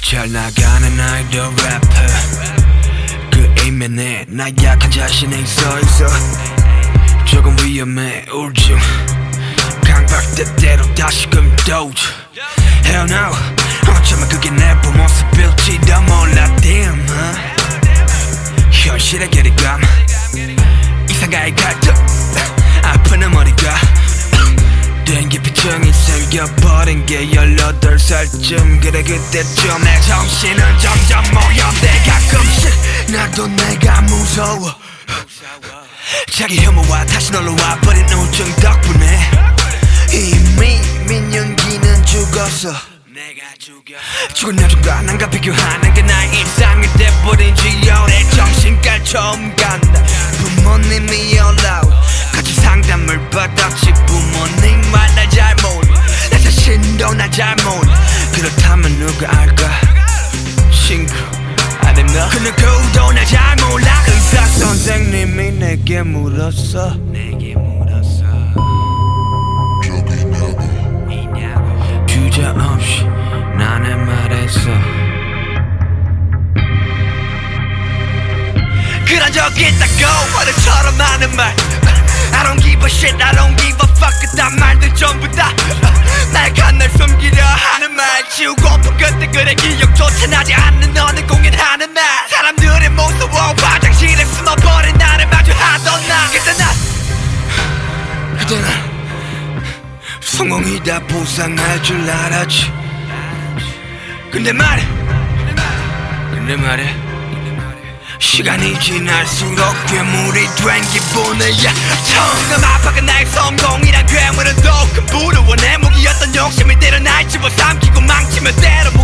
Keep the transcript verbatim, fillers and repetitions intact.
잘 나가는 아이돌 래퍼 그 이면에 나 약한 자신이 있어있어 조금 위험해 우울증 강박대대로 다시금 도주 Hell no 어쩌면 그게 내 부모습일지도 몰라 damn huh? 현실의 괴리감 이상가의 갈등 아픈 머리가 땡기피증이 생겨버린 게 열여덟 살쯤 그래 그때쯤 내 정신은 점점 모여대 가끔씩 나도 내가 무서워 자기 혐오와 다시 놀러 와버린 우울증 덕분에 이미 민연기는 죽었어 죽은 여전과 난가 비교하는 게 나의 일상이 돼버린 지 오래 정신과 처음 간다 부모님이 올라오 같이 상담을 받았지 부모님 말 날 잘 몰라 나 자신도 날 잘 몰라 그렇다면 누가 알까 친구 아님 너 그 누구도 날 잘 몰라 의사 선생님이 내게 물었어 내게 물었어 저기 있냐고 있냐고 주저없이 나는 말했어 그런 적 있다고 어른처럼 하는 말 I don't give a shit, I don't give a fuck 그딴 말들 전부 다 날 간날 숨기려 하는 말 지우고픈 그때 그래 기억조차 나지 않는 너는 공연하는 날 사람들이 무서워 화장실에 숨어버린 나를 마주하던 나 그때 난 그때 난 성공이다 보상할 줄 알았지 근데 말해 근데 말해 시간이 지날수록 괴물이 된 기분이야 처음 아파가 나의 성공이란 괴물은 더 큰 부러워 내 무기였던 욕심이 때려 날 집어삼키고 망치며 때려